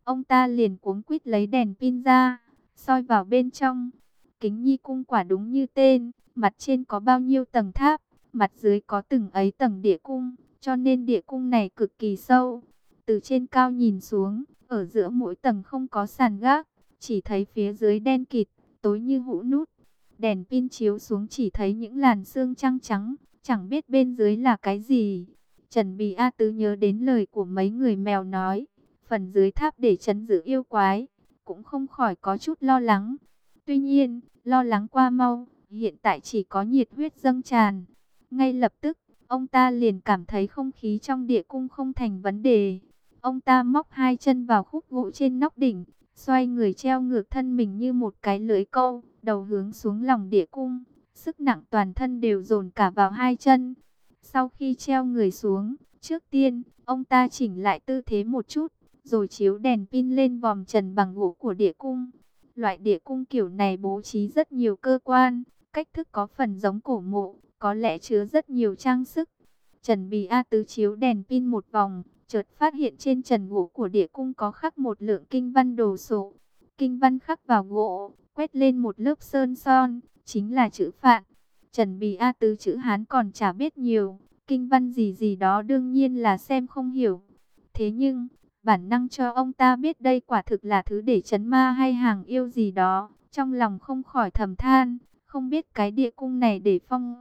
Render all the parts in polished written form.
Ông ta liền cuống quýt lấy đèn pin ra, soi vào bên trong. Kính nhi cung quả đúng như tên, mặt trên có bao nhiêu tầng tháp, mặt dưới có từng ấy tầng địa cung, cho nên địa cung này cực kỳ sâu. Từ trên cao nhìn xuống, ở giữa mỗi tầng không có sàn gác, chỉ thấy phía dưới đen kịt, tối như hũ nút. Đèn pin chiếu xuống chỉ thấy những làn sương trắng trắng, chẳng biết bên dưới là cái gì. Trần Bì A Tứ nhớ đến lời của mấy người mèo nói, phần dưới tháp để trấn giữ yêu quái, cũng không khỏi có chút lo lắng. Tuy nhiên, lo lắng qua mau, hiện tại chỉ có nhiệt huyết dâng tràn. Ngay lập tức, ông ta liền cảm thấy không khí trong địa cung không thành vấn đề. Ông ta móc hai chân vào khúc gỗ trên nóc đỉnh, xoay người treo ngược thân mình như một cái lưới câu, đầu hướng xuống lòng địa cung. Sức nặng toàn thân đều dồn cả vào hai chân. Sau khi treo người xuống, trước tiên, ông ta chỉnh lại tư thế một chút, rồi chiếu đèn pin lên vòm trần bằng gỗ của địa cung. Loại địa cung kiểu này bố trí rất nhiều cơ quan, cách thức có phần giống cổ mộ, có lẽ chứa rất nhiều trang sức. Trần Bì A Tứ chiếu đèn pin một vòng, chợt phát hiện trên trần gỗ của địa cung có khắc một lượng kinh văn đồ sộ. Kinh văn khắc vào gỗ, quét lên một lớp sơn son, chính là chữ Phạn. Trần Bì A Tứ chữ Hán còn chả biết nhiều, kinh văn gì gì đó đương nhiên là xem không hiểu. Thế nhưng, bản năng cho ông ta biết đây quả thực là thứ để trấn ma hay hàng yêu gì đó. Trong lòng không khỏi thầm than, không biết cái địa cung này để phong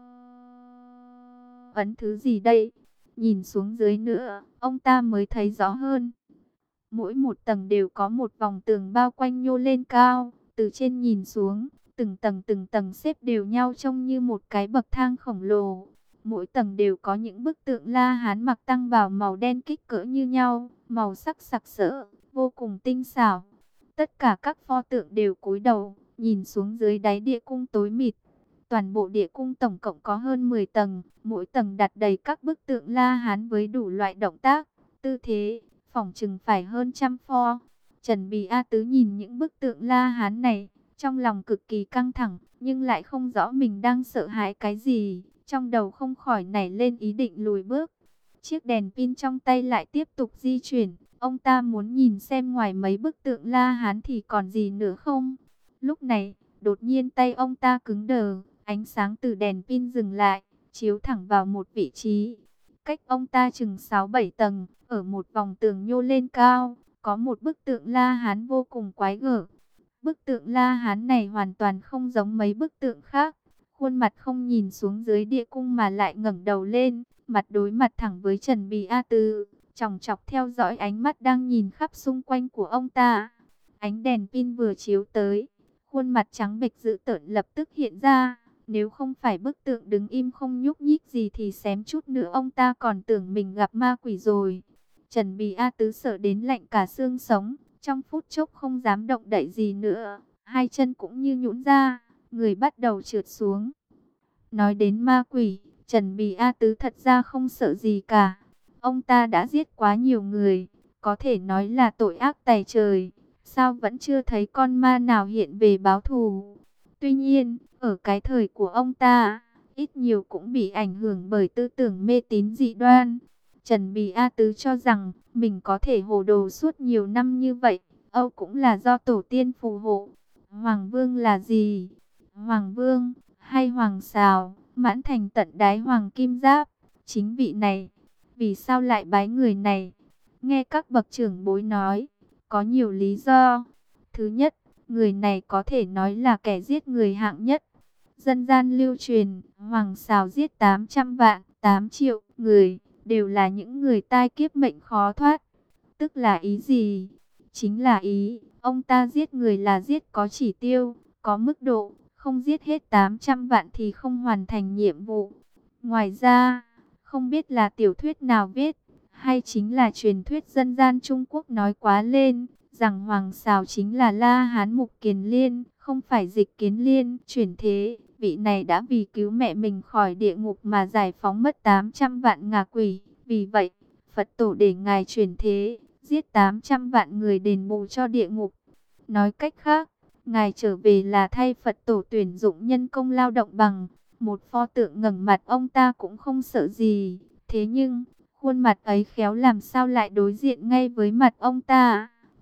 ấn thứ gì đây. Nhìn xuống dưới nữa, ông ta mới thấy rõ hơn. Mỗi một tầng đều có một vòng tường bao quanh nhô lên cao, từ trên nhìn xuống, từng tầng xếp đều nhau trông như một cái bậc thang khổng lồ. Mỗi tầng đều có những bức tượng La Hán mặc tăng bào màu đen kích cỡ như nhau, màu sắc sặc sỡ, vô cùng tinh xảo. Tất cả các pho tượng đều cúi đầu, nhìn xuống dưới đáy địa cung tối mịt. Toàn bộ địa cung tổng cộng có hơn 10 tầng, mỗi tầng đặt đầy các bức tượng La Hán với đủ loại động tác, tư thế, phỏng chừng phải hơn trăm pho. Trần Bì A Tứ nhìn những bức tượng La Hán này, trong lòng cực kỳ căng thẳng, nhưng lại không rõ mình đang sợ hãi cái gì, trong đầu không khỏi nảy lên ý định lùi bước. Chiếc đèn pin trong tay lại tiếp tục di chuyển, ông ta muốn nhìn xem ngoài mấy bức tượng La Hán thì còn gì nữa không. Lúc này, đột nhiên tay ông ta cứng đờ, ánh sáng từ đèn pin dừng lại, chiếu thẳng vào một vị trí. Cách ông ta chừng 6-7 tầng, ở một vòng tường nhô lên cao, có một bức tượng La Hán vô cùng quái gở. Bức tượng La Hán này hoàn toàn không giống mấy bức tượng khác. Khuôn mặt không nhìn xuống dưới địa cung mà lại ngẩng đầu lên, mặt đối mặt thẳng với Trần Bì A Tứ, chòng chọc theo dõi ánh mắt đang nhìn khắp xung quanh của ông ta. Ánh đèn pin vừa chiếu tới, khuôn mặt trắng bệch dữ tợn lập tức hiện ra. Nếu không phải bức tượng đứng im không nhúc nhích gì thì xém chút nữa ông ta còn tưởng mình gặp ma quỷ rồi. Trần Bì A Tứ sợ đến lạnh cả xương sống, trong phút chốc không dám động đậy gì nữa, hai chân cũng như nhũn ra, người bắt đầu trượt xuống. Nói đến ma quỷ, Trần Bì A Tứ thật ra không sợ gì cả. Ông ta đã giết quá nhiều người, có thể nói là tội ác tày trời. Sao vẫn chưa thấy con ma nào hiện về báo thù? Tuy nhiên, ở cái thời của ông ta, ít nhiều cũng bị ảnh hưởng bởi tư tưởng mê tín dị đoan. Trần Bì A Tứ cho rằng mình có thể hồ đồ suốt nhiều năm như vậy, Âu cũng là do tổ tiên phù hộ. Hoàng Vương là gì? Hoàng Vương hay Hoàng Sào, Mãn Thành tận đáy Hoàng Kim Giáp, chính vị này. Vì sao lại bái người này? Nghe các bậc trưởng bối nói, có nhiều lý do. Thứ nhất, người này có thể nói là kẻ giết người hạng nhất. Dân gian lưu truyền, Hoàng Sào giết 800 vạn, 8 triệu người, đều là những người tai kiếp mệnh khó thoát. Tức là ý gì? Chính là ý, ông ta giết người là giết có chỉ tiêu, có mức độ, không giết hết 800 vạn thì không hoàn thành nhiệm vụ. Ngoài ra, không biết là tiểu thuyết nào viết, hay chính là truyền thuyết dân gian Trung Quốc nói quá lên, rằng Hoàng Sào chính là La Hán Mục Kiền Liên, không phải Dịch Kiến Liên. Chuyển thế, vị này đã vì cứu mẹ mình khỏi địa ngục mà giải phóng mất 800 vạn ngạ quỷ. Vì vậy, Phật tổ để ngài chuyển thế, giết 800 vạn người đền bù cho địa ngục. Nói cách khác, ngài trở về là thay Phật tổ tuyển dụng nhân công lao động bằng. Một pho tượng ngẩng mặt ông ta cũng không sợ gì. Thế nhưng, khuôn mặt ấy khéo làm sao lại đối diện ngay với mặt ông ta.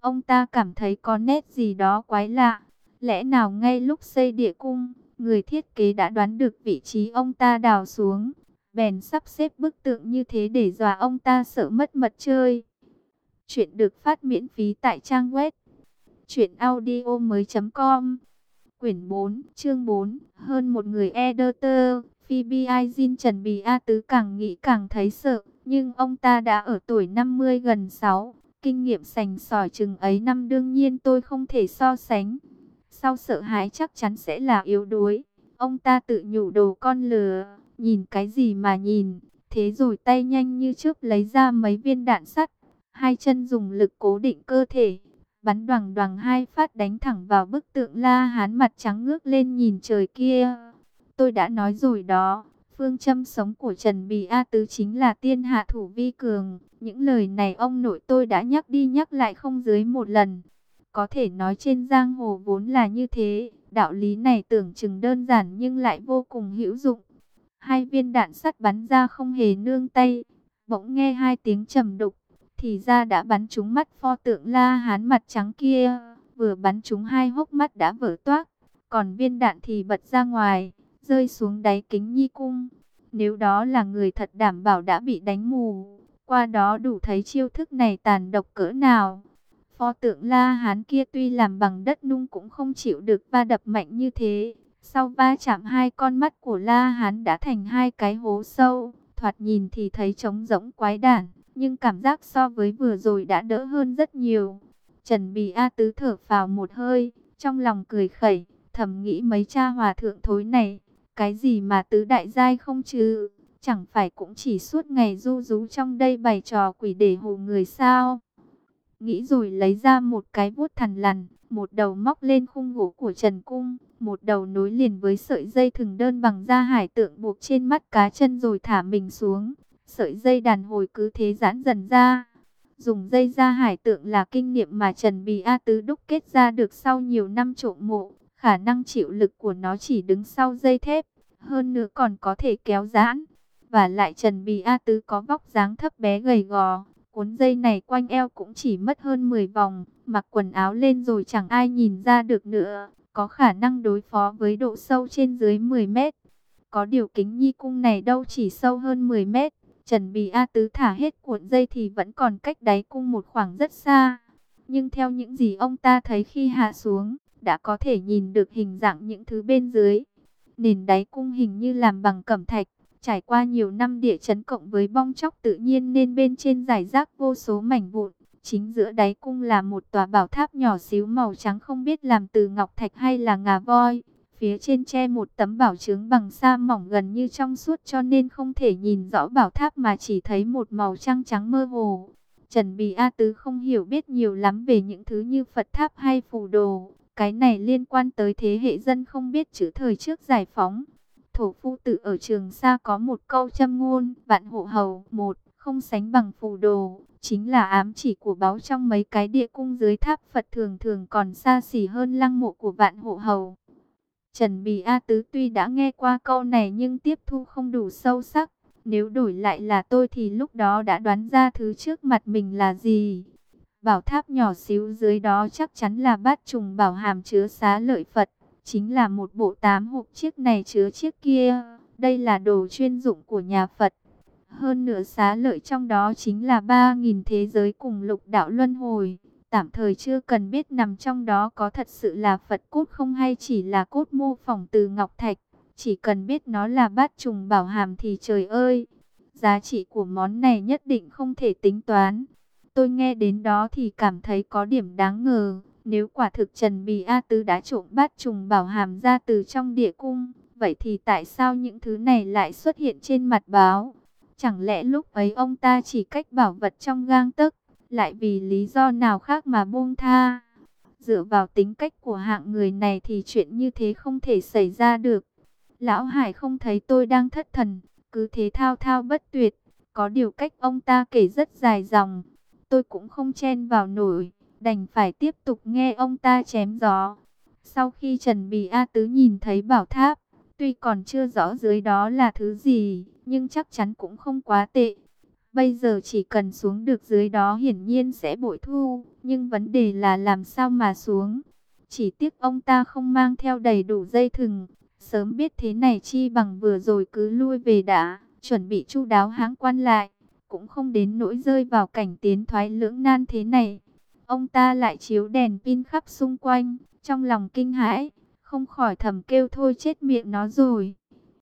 Ông ta cảm thấy có nét gì đó quái lạ. Lẽ nào ngay lúc xây địa cung, người thiết kế đã đoán được vị trí ông ta đào xuống, bèn sắp xếp bức tượng như thế để dọa ông ta sợ mất mật chơi. Chuyện được phát miễn phí tại trang web truyệnaudiomoi.com. Quyển 4, chương 4, hơn một người editor. Phoebe Izin Trần Bì A Tứ càng nghĩ càng thấy sợ, nhưng ông ta đã ở tuổi 50 gần 6, kinh nghiệm sành sỏi chừng ấy năm, đương nhiên tôi không thể so sánh. Sau sợ hãi chắc chắn sẽ là yếu đuối. Ông ta tự nhủ đồ con lừa, nhìn cái gì mà nhìn. Thế rồi tay nhanh như chớp lấy ra mấy viên đạn sắt, hai chân dùng lực cố định cơ thể, bắn đoằng đoằng hai phát đánh thẳng vào bức tượng La Hán mặt trắng ngước lên nhìn trời kia. Tôi đã nói rồi đó, phương châm sống của Trần Bì A Tứ chính là tiên hạ thủ vi cường. Những lời này ông nội tôi đã nhắc đi nhắc lại không dưới một lần. Có thể nói trên giang hồ vốn là như thế, đạo lý này tưởng chừng đơn giản nhưng lại vô cùng hữu dụng. Hai viên đạn sắt bắn ra không hề nương tay, bỗng nghe hai tiếng trầm đục, thì ra đã bắn trúng mắt pho tượng La Hán mặt trắng kia, vừa bắn trúng hai hốc mắt đã vỡ toác, còn viên đạn thì bật ra ngoài, rơi xuống đáy kính nhi cung. Nếu đó là người thật đảm bảo đã bị đánh mù, qua đó đủ thấy chiêu thức này tàn độc cỡ nào. Pho tượng La Hán kia tuy làm bằng đất nung cũng không chịu được va đập mạnh như thế. Sau va chạm, hai con mắt của La Hán đã thành hai cái hố sâu, thoạt nhìn thì thấy trống rỗng quái đản, nhưng cảm giác so với vừa rồi đã đỡ hơn rất nhiều. Trần Bì A Tứ thở phào một hơi, trong lòng cười khẩy, thầm nghĩ mấy cha hòa thượng thối này, cái gì mà tứ đại giai không chứ, chẳng phải cũng chỉ suốt ngày ru rú trong đây bày trò quỷ để hù người sao. Nghĩ rồi lấy ra một cái vuốt thằn lằn, một đầu móc lên khung gỗ của Trần Cung, một đầu nối liền với sợi dây thừng đơn bằng da hải tượng buộc trên mắt cá chân rồi thả mình xuống. Sợi dây đàn hồi cứ thế giãn dần ra. Dùng dây da hải tượng là kinh nghiệm mà Trần Bì A Tứ đúc kết ra được sau nhiều năm trộm mộ. Khả năng chịu lực của nó chỉ đứng sau dây thép, hơn nữa còn có thể kéo giãn. Và lại Trần Bì A Tứ có vóc dáng thấp bé gầy gò, cuốn dây này quanh eo cũng chỉ mất hơn 10 vòng, mặc quần áo lên rồi chẳng ai nhìn ra được nữa, có khả năng đối phó với độ sâu trên dưới 10 mét. Có điều kính nhi cung này đâu chỉ sâu hơn 10 mét, Trần Bì A Tứ thả hết cuộn dây thì vẫn còn cách đáy cung một khoảng rất xa. Nhưng theo những gì ông ta thấy khi hạ xuống, đã có thể nhìn được hình dạng những thứ bên dưới. Nền đáy cung hình như làm bằng cẩm thạch, trải qua nhiều năm địa chấn cộng với bong chóc tự nhiên nên bên trên rải rác vô số mảnh vụn. Chính giữa đáy cung là một tòa bảo tháp nhỏ xíu màu trắng, không biết làm từ ngọc thạch hay là ngà voi. Phía trên che một tấm bảo chướng bằng sa mỏng gần như trong suốt, cho nên không thể nhìn rõ bảo tháp mà chỉ thấy một màu trắng trắng mơ hồ. Trần Bì A Tứ không hiểu biết nhiều lắm về những thứ như Phật tháp hay phù đồ. Cái này liên quan tới thế hệ dân không biết chữ thời trước giải phóng. Thổ Phu Tự ở Trường Sa có một câu châm ngôn: vạn hộ hầu, một không sánh bằng phù đồ, chính là ám chỉ của báu trong mấy cái địa cung dưới tháp Phật thường thường còn xa xỉ hơn lăng mộ của vạn hộ hầu. Trần Bì A Tứ tuy đã nghe qua câu này nhưng tiếp thu không đủ sâu sắc. Nếu đổi lại là tôi thì lúc đó đã đoán ra thứ trước mặt mình là gì. Bảo tháp nhỏ xíu dưới đó chắc chắn là bát trùng bảo hàm chứa xá lợi Phật. Chính là một bộ 8 hộp, chiếc này chứa chiếc kia. Đây là đồ chuyên dụng của nhà Phật. Hơn nữa xá lợi trong đó chính là 3.000 thế giới cùng lục đạo luân hồi. Tạm thời chưa cần biết nằm trong đó có thật sự là Phật cốt không hay chỉ là cốt mô phỏng từ ngọc thạch. Chỉ cần biết nó là bát trùng bảo hàm thì trời ơi, giá trị của món này nhất định không thể tính toán. Tôi nghe đến đó thì cảm thấy có điểm đáng ngờ. Nếu quả thực Trần Bì A Tứ đã trộm bát trùng bảo hàm ra từ trong địa cung, vậy thì tại sao những thứ này lại xuất hiện trên mặt báo? Chẳng lẽ lúc ấy ông ta chỉ cách bảo vật trong gang tấc, lại vì lý do nào khác mà buông tha? Dựa vào tính cách của hạng người này thì chuyện như thế không thể xảy ra được. Lão Hải không thấy tôi đang thất thần, cứ thế thao thao bất tuyệt. Có điều cách ông ta kể rất dài dòng, tôi cũng không chen vào nổi, đành phải tiếp tục nghe ông ta chém gió. Sau khi Trần Bì A Tứ nhìn thấy bảo tháp, tuy còn chưa rõ dưới đó là thứ gì, nhưng chắc chắn cũng không quá tệ. Bây giờ chỉ cần xuống được dưới đó hiển nhiên sẽ bội thu, Nhưng vấn đề là làm sao mà xuống. Chỉ tiếc ông ta không mang theo đầy đủ dây thừng. Sớm biết thế này chi bằng vừa rồi cứ lui về đã, chuẩn bị chu đáo hãng quan lại. Cũng không đến nỗi rơi vào cảnh tiến thoái lưỡng nan thế này. Ông ta lại chiếu đèn pin khắp xung quanh, trong lòng kinh hãi, không khỏi thầm kêu thôi chết miệng nó rồi.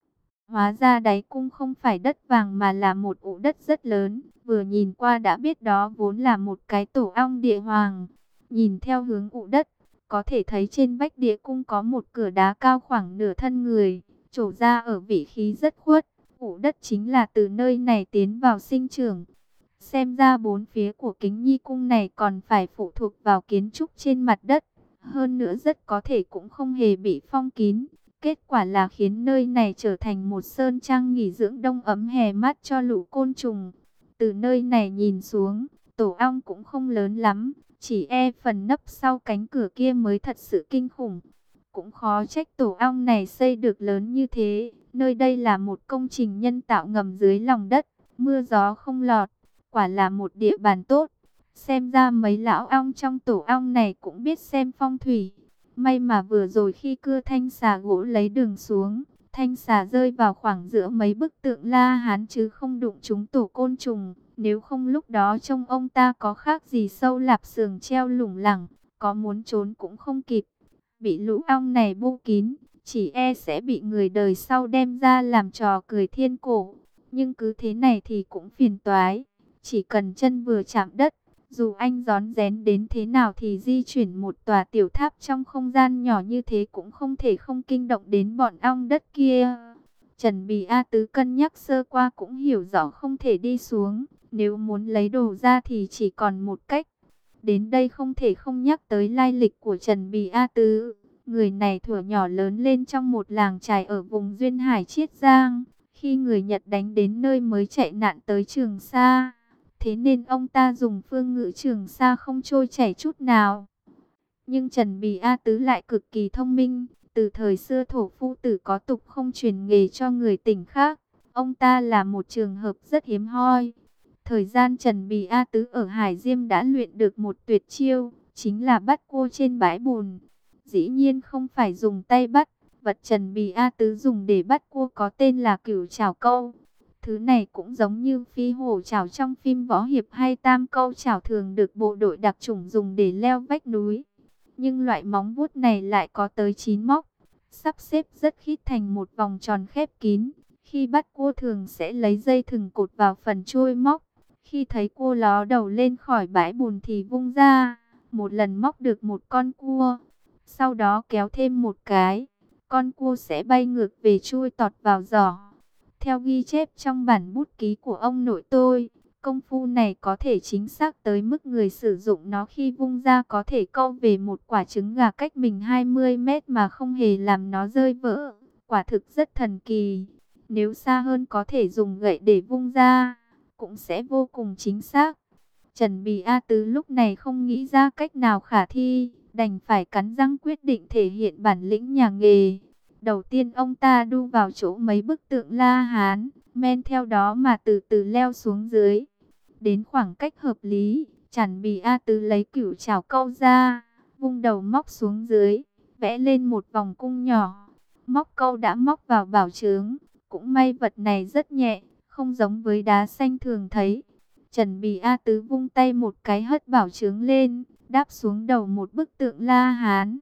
Hóa ra đáy cung không phải đất vàng mà là một ụ đất rất lớn, vừa nhìn qua đã biết đó vốn là một cái tổ ong địa hoàng. Nhìn theo hướng ụ đất, có thể thấy trên vách địa cung có một cửa đá cao khoảng nửa thân người, trổ ra ở vị khí rất khuất. Ụ đất chính là từ nơi này tiến vào sinh trưởng. Xem ra bốn phía của Kính Nhi cung này còn phải phụ thuộc vào kiến trúc trên mặt đất. Hơn nữa rất có thể cũng không hề bị phong kín. Kết quả là khiến nơi này trở thành một sơn trang nghỉ dưỡng đông ấm hè mát cho lũ côn trùng. Từ nơi này nhìn xuống, tổ ong cũng không lớn lắm. Chỉ phần nấp sau cánh cửa kia mới thật sự kinh khủng. Cũng khó trách tổ ong này xây được lớn như thế. Nơi đây là một công trình nhân tạo ngầm dưới lòng đất. Mưa gió không lọt. Quả là một địa bàn tốt. Xem ra mấy lão ong trong tổ ong này cũng biết xem phong thủy. May mà vừa rồi khi cưa thanh xà gỗ lấy đường xuống, thanh xà rơi vào khoảng giữa mấy bức tượng La Hán chứ không đụng trúng tổ côn trùng. Nếu không lúc đó trông ông ta có khác gì sâu lạp xưởng treo lủng lẳng, có muốn trốn cũng không kịp. Bị lũ ong này bu kín, chỉ sẽ bị người đời sau đem ra làm trò cười thiên cổ. Nhưng cứ thế này thì cũng phiền toái. Chỉ cần chân vừa chạm đất, dù anh rón rén đến thế nào thì di chuyển một tòa tiểu tháp trong không gian nhỏ như thế cũng không thể không kinh động đến bọn ong đất kia. Trần Bì A Tứ cân nhắc sơ qua cũng hiểu rõ không thể đi xuống. Nếu muốn lấy đồ ra thì chỉ còn một cách. Đến đây không thể không nhắc tới lai lịch của Trần Bì A Tứ. Người này thuở nhỏ lớn lên trong một làng chài ở vùng Duyên Hải Chiết Giang. Khi người Nhật đánh đến nơi mới chạy nạn tới Trường Sa. Thế nên ông ta dùng phương ngữ Trường Sa không trôi chảy chút nào. Nhưng Trần Bì A Tứ lại cực kỳ thông minh. Từ thời xưa thổ phu tử có tục không truyền nghề cho người tỉnh khác. Ông ta là một trường hợp rất hiếm hoi. Thời gian Trần Bì A Tứ ở Hải Diêm đã luyện được một tuyệt chiêu. Chính là bắt cua trên bãi bùn. Dĩ nhiên không phải dùng tay bắt. Vật Trần Bì A Tứ dùng để bắt cua có tên là cửu trảo câu. Thứ này cũng giống như phi hổ chảo trong phim võ hiệp hay tam câu chảo thường được bộ đội đặc chủng dùng để leo vách núi. Nhưng loại móng vuốt này lại có tới 9 móc, sắp xếp rất khít thành một vòng tròn khép kín. Khi bắt cua thường sẽ lấy dây thừng cột vào phần chuôi móc. Khi thấy cua ló đầu lên khỏi bãi bùn thì vung ra, một lần móc được một con cua. Sau đó kéo thêm một cái, con cua sẽ bay ngược về chui tọt vào giỏ. Theo ghi chép trong bản bút ký của ông nội tôi, công phu này có thể chính xác tới mức người sử dụng nó khi vung ra có thể câu về một quả trứng gà cách mình 20 mét mà không hề làm nó rơi vỡ. Quả thực rất thần kỳ. Nếu xa hơn có thể dùng gậy để vung ra, cũng sẽ vô cùng chính xác. Trần Bì A Tứ lúc này không nghĩ ra cách nào khả thi, đành phải cắn răng quyết định thể hiện bản lĩnh nhà nghề. Đầu tiên ông ta đu vào chỗ mấy bức tượng La Hán, men theo đó mà từ từ leo xuống dưới. Đến khoảng cách hợp lý, Trần Bì A Tứ lấy cửu trảo câu ra, vung đầu móc xuống dưới, vẽ lên một vòng cung nhỏ. Móc câu đã móc vào bảo chướng, cũng may vật này rất nhẹ, không giống với đá xanh thường thấy. Trần Bì A Tứ vung tay một cái hất bảo chướng lên, đáp xuống đầu một bức tượng La Hán.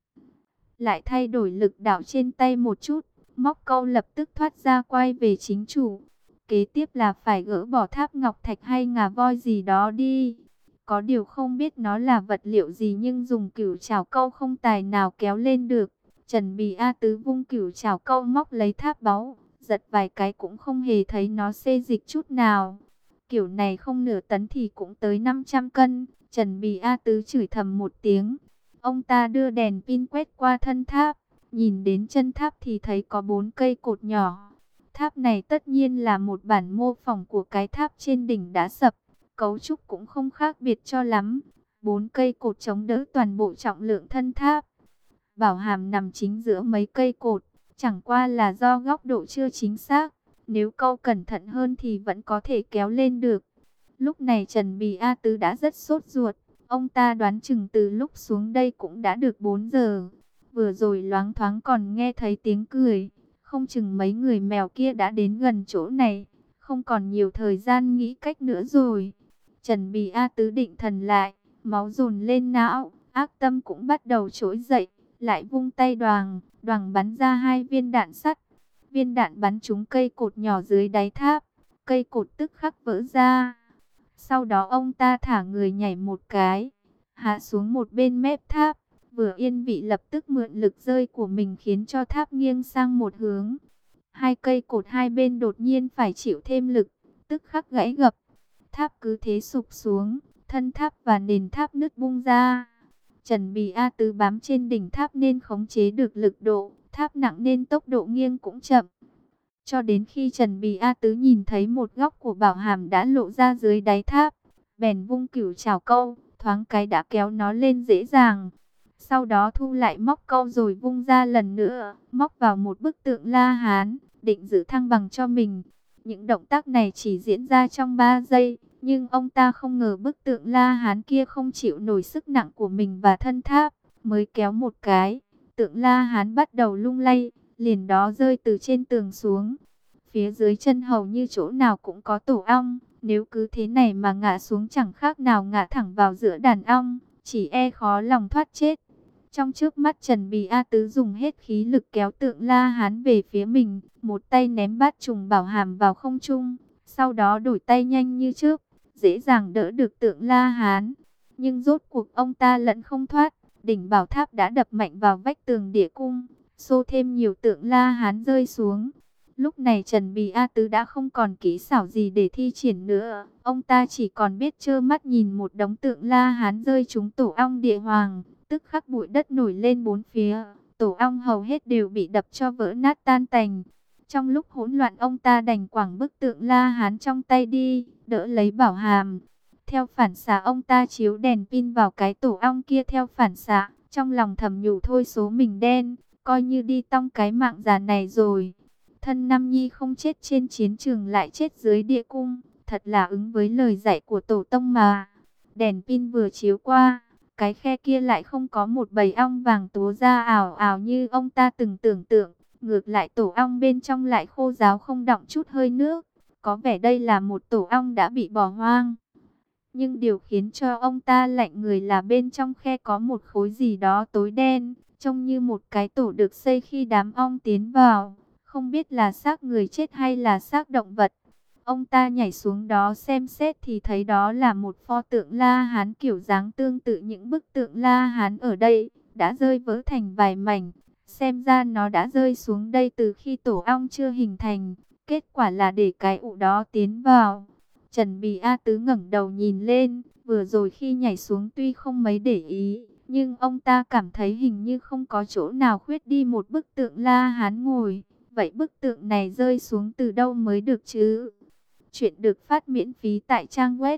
Lại thay đổi lực đạo trên tay một chút, móc câu lập tức thoát ra quay về chính chủ. Kế tiếp là phải gỡ bỏ tháp ngọc thạch hay ngà voi gì đó đi. Có điều không biết nó là vật liệu gì nhưng dùng cửu trảo câu không tài nào kéo lên được. Trần Bì A Tứ vung cửu trảo câu móc lấy tháp báu, giật vài cái cũng không hề thấy nó xê dịch chút nào. Kiểu này không nửa tấn thì cũng tới 500 cân. Trần Bì A Tứ chửi thầm một tiếng. Ông ta đưa đèn pin quét qua thân tháp, nhìn đến chân tháp thì thấy có 4 cây cột nhỏ. Tháp này tất nhiên là một bản mô phỏng của cái tháp trên đỉnh đã sập, cấu trúc cũng không khác biệt cho lắm. 4 cây cột chống đỡ toàn bộ trọng lượng thân tháp. Bảo hàm nằm chính giữa mấy cây cột, chẳng qua là do góc độ chưa chính xác. Nếu câu cẩn thận hơn thì vẫn có thể kéo lên được. Lúc này Trần Bì A Tứ đã rất sốt ruột. Ông ta đoán chừng từ lúc xuống đây cũng đã được 4 giờ. Vừa rồi loáng thoáng còn nghe thấy tiếng cười. Không chừng mấy người mèo kia đã đến gần chỗ này. Không còn nhiều thời gian nghĩ cách nữa rồi. Trần Bì A Tứ định thần lại. Máu dồn lên não. Ác tâm cũng bắt đầu trỗi dậy. Lại vung tay đoàng. Đoàng bắn ra 2 viên đạn sắt. Viên đạn bắn trúng cây cột nhỏ dưới đáy tháp. Cây cột tức khắc vỡ ra. Sau đó ông ta thả người nhảy một cái, hạ xuống một bên mép tháp. Vừa yên vị lập tức mượn lực rơi của mình khiến cho tháp nghiêng sang một hướng. 2 cây cột hai bên đột nhiên phải chịu thêm lực, tức khắc gãy gập. Tháp cứ thế sụp xuống, thân tháp và nền tháp nứt bung ra. Trần Bì A Tứ bám trên đỉnh tháp nên khống chế được lực độ, tháp nặng nên tốc độ nghiêng cũng chậm. Cho đến khi Trần Bì A Tứ nhìn thấy một góc của bảo hàm đã lộ ra dưới đáy tháp, bèn vung cửu trảo câu, thoáng cái đã kéo nó lên dễ dàng. Sau đó thu lại móc câu rồi vung ra lần nữa, móc vào một bức tượng La Hán, định giữ thăng bằng cho mình. Những động tác này chỉ diễn ra trong 3 giây, nhưng ông ta không ngờ bức tượng La Hán kia không chịu nổi sức nặng của mình và thân tháp, mới kéo một cái, tượng La Hán bắt đầu lung lay, liền đó rơi từ trên tường xuống. Phía dưới chân hầu như chỗ nào cũng có tổ ong, nếu cứ thế này mà ngã xuống chẳng khác nào ngã thẳng vào giữa đàn ong, chỉ e khó lòng thoát chết. Trong trước mắt Trần Bì A Tứ dùng hết khí lực kéo tượng La Hán về phía mình, một tay ném bát trùng bảo hàm vào không trung, sau đó đổi tay nhanh như trước, dễ dàng đỡ được tượng La Hán. Nhưng rốt cuộc ông ta lẫn không thoát, đỉnh bảo tháp đã đập mạnh vào vách tường địa cung, xô thêm nhiều tượng La Hán rơi xuống. Lúc này Trần Bì A Tứ đã không còn kỹ xảo gì để thi triển nữa, ông ta chỉ còn biết trơ mắt nhìn một đống tượng La Hán rơi trúng tổ ong địa hoàng. Tức khắc bụi đất nổi lên bốn phía, tổ ong hầu hết đều bị đập cho vỡ nát tan tành. Trong lúc hỗn loạn ông ta đành quẳng bức tượng La Hán trong tay đi, đỡ lấy bảo hàm. Theo phản xạ ông ta chiếu đèn pin vào cái tổ ong kia theo phản xạ, trong lòng thầm nhủ thôi số mình đen, coi như đi tong cái mạng già này rồi. Thân Nam Nhi không chết trên chiến trường lại chết dưới địa cung, thật là ứng với lời dạy của tổ tông mà. Đèn pin vừa chiếu qua, cái khe kia lại không có một bầy ong vàng túa ra ào ào như ông ta từng tưởng tượng. Ngược lại tổ ong bên trong lại khô ráo không đọng chút hơi nước. Có vẻ đây là một tổ ong đã bị bỏ hoang. Nhưng điều khiến cho ông ta lạnh người là bên trong khe có một khối gì đó tối đen, trông như một cái tổ được xây khi đám ong tiến vào. Không biết là xác người chết hay là xác động vật. Ông ta nhảy xuống đó xem xét thì thấy đó là một pho tượng La Hán kiểu dáng tương tự những bức tượng La Hán ở đây, đã rơi vỡ thành vài mảnh. Xem ra nó đã rơi xuống đây từ khi tổ ong chưa hình thành, kết quả là để cái ụ đó tiến vào. Trần Bì A Tứ ngẩng đầu nhìn lên, vừa rồi khi nhảy xuống tuy không mấy để ý, nhưng ông ta cảm thấy hình như không có chỗ nào khuyết đi một bức tượng La Hán ngồi. Vậy bức tượng này rơi xuống từ đâu mới được chứ? Chuyện được phát miễn phí tại trang web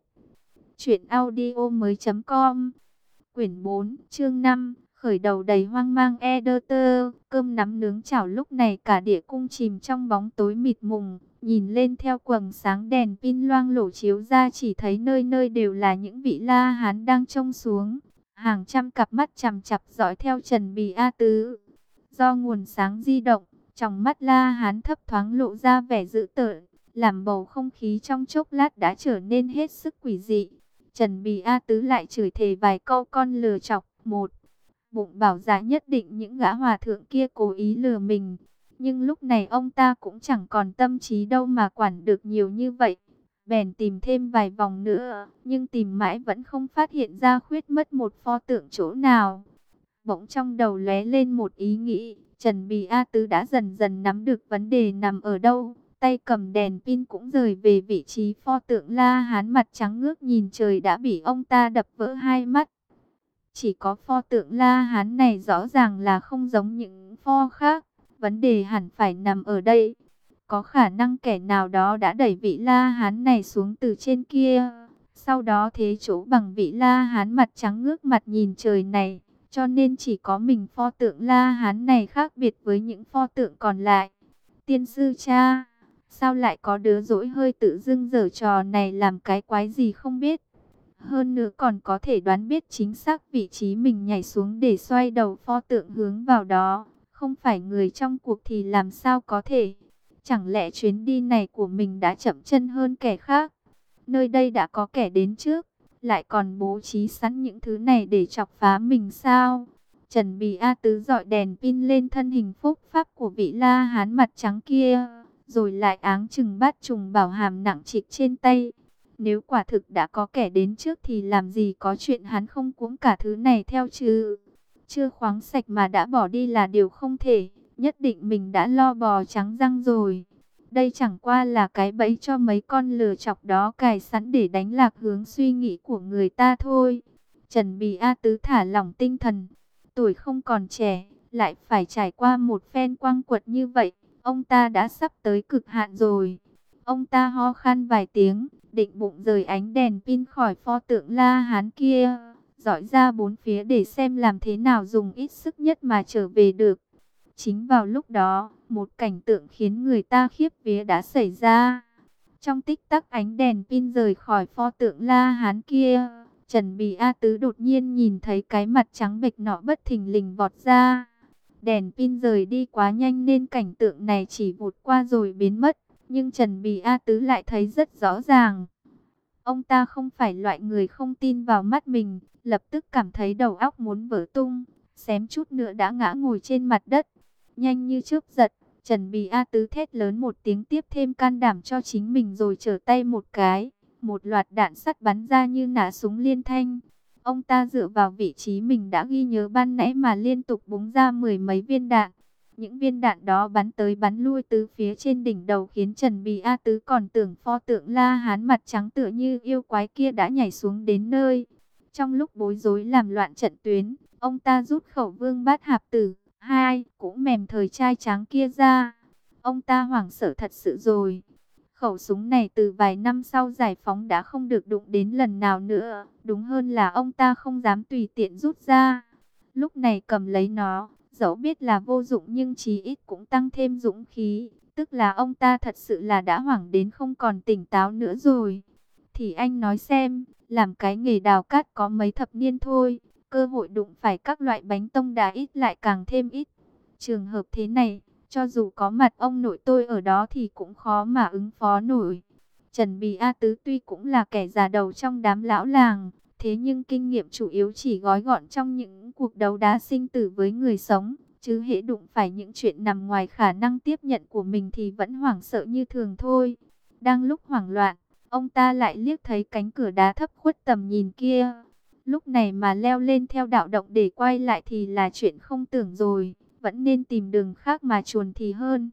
truyệnaudiomoi.com. Quyển 4, chương 5, khởi đầu đầy hoang mang Editor. Cơm nắm nướng chảo lúc này cả địa cung chìm trong bóng tối mịt mùng, nhìn lên theo quầng sáng đèn pin loang lổ chiếu ra chỉ thấy nơi nơi đều là những vị La Hán đang trông xuống. Hàng trăm cặp mắt chằm chằm dõi theo Trần Bì A Tứ. Do nguồn sáng di động, trong mắt La Hán thấp thoáng lộ ra vẻ dữ tợn, làm bầu không khí trong chốc lát đã trở nên hết sức quỷ dị. Trần Bì A Tứ lại chửi thề vài câu con lừa chọc. Một bụng bảo dạ nhất định những gã hòa thượng kia cố ý lừa mình. Nhưng lúc này ông ta cũng chẳng còn tâm trí đâu mà quản được nhiều như vậy. Bèn tìm thêm vài vòng nữa, nhưng tìm mãi vẫn không phát hiện ra khuyết mất một pho tượng chỗ nào. Bỗng trong đầu lóe lên một ý nghĩ, Trần Bì A Tứ đã dần dần nắm được vấn đề nằm ở đâu. Tay cầm đèn pin cũng rời về vị trí pho tượng La Hán mặt trắng ngước nhìn trời đã bị ông ta đập vỡ hai mắt. Chỉ có pho tượng La Hán này rõ ràng là không giống những pho khác. Vấn đề hẳn phải nằm ở đây. Có khả năng kẻ nào đó đã đẩy vị La Hán này xuống từ trên kia. Sau đó thế chỗ bằng vị La Hán mặt trắng ngước mặt nhìn trời này. Cho nên chỉ có mình pho tượng La Hán này khác biệt với những pho tượng còn lại. Tiên sư cha, sao lại có đứa dỗi hơi tự dưng giở trò này làm cái quái gì không biết. Hơn nữa còn có thể đoán biết chính xác vị trí mình nhảy xuống để xoay đầu pho tượng hướng vào đó. Không phải người trong cuộc thì làm sao có thể? Chẳng lẽ chuyến đi này của mình đã chậm chân hơn kẻ khác? Nơi đây đã có kẻ đến trước, lại còn bố trí sẵn những thứ này để chọc phá mình sao? Trần Bì A Tứ dọi đèn pin lên thân hình phúc pháp của vị La Hán mặt trắng kia, rồi lại áng chừng bát trùng bảo hàm nặng trịch trên tay. Nếu quả thực đã có kẻ đến trước thì làm gì có chuyện hắn không cuống cả thứ này theo chứ? Chưa khoáng sạch mà đã bỏ đi là điều không thể, nhất định mình đã lo bò trắng răng rồi. Đây chẳng qua là cái bẫy cho mấy con lừa chọc đó cài sẵn để đánh lạc hướng suy nghĩ của người ta thôi. Trần Bì A Tứ thả lỏng tinh thần, tuổi không còn trẻ, lại phải trải qua một phen quăng quật như vậy, ông ta đã sắp tới cực hạn rồi. Ông ta ho khan vài tiếng, định bụng rời ánh đèn pin khỏi pho tượng La Hán kia, dõi ra bốn phía để xem làm thế nào dùng ít sức nhất mà trở về được. Chính vào lúc đó, một cảnh tượng khiến người ta khiếp vía đã xảy ra. Trong tích tắc ánh đèn pin rời khỏi pho tượng La Hán kia, Trần Bì A Tứ đột nhiên nhìn thấy cái mặt trắng bệch nọ bất thình lình vọt ra. Đèn pin rời đi quá nhanh nên cảnh tượng này chỉ vụt qua rồi biến mất, nhưng Trần Bì A Tứ lại thấy rất rõ ràng. Ông ta không phải loại người không tin vào mắt mình, lập tức cảm thấy đầu óc muốn vỡ tung, xém chút nữa đã ngã ngồi trên mặt đất. Nhanh như chớp giật, Trần Bì A Tứ thét lớn một tiếng tiếp thêm can đảm cho chính mình rồi trở tay một cái. Một loạt đạn sắt bắn ra như nã súng liên thanh. Ông ta dựa vào vị trí mình đã ghi nhớ ban nãy mà liên tục búng ra mười mấy viên đạn. Những viên đạn đó bắn tới bắn lui từ phía trên đỉnh đầu khiến Trần Bì A Tứ còn tưởng pho tượng La Hán mặt trắng tựa như yêu quái kia đã nhảy xuống đến nơi. Trong lúc bối rối làm loạn trận tuyến, ông ta rút khẩu vương bát hạp tử, cũng mềm thời trai trắng kia ra. Ông ta hoảng sợ thật sự rồi. Khẩu súng này từ vài năm sau giải phóng đã không được đụng đến lần nào nữa. Đúng hơn là ông ta không dám tùy tiện rút ra. Lúc này cầm lấy nó, dẫu biết là vô dụng nhưng chí ít cũng tăng thêm dũng khí. Tức là ông ta thật sự là đã hoảng đến không còn tỉnh táo nữa rồi. Thì anh nói xem, làm cái nghề đào cát có mấy thập niên thôi. Cơ hội đụng phải các loại bánh tông đá ít lại càng thêm ít. Trường hợp thế này, cho dù có mặt ông nội tôi ở đó thì cũng khó mà ứng phó nổi. Trần Bì A Tứ tuy cũng là kẻ già đầu trong đám lão làng, thế nhưng kinh nghiệm chủ yếu chỉ gói gọn trong những cuộc đấu đá sinh tử với người sống, chứ hễ đụng phải những chuyện nằm ngoài khả năng tiếp nhận của mình thì vẫn hoảng sợ như thường thôi. Đang lúc hoảng loạn, ông ta lại liếc thấy cánh cửa đá thấp khuất tầm nhìn kia. Lúc này mà leo lên theo đạo động để quay lại thì là chuyện không tưởng rồi, vẫn nên tìm đường khác mà chuồn thì hơn.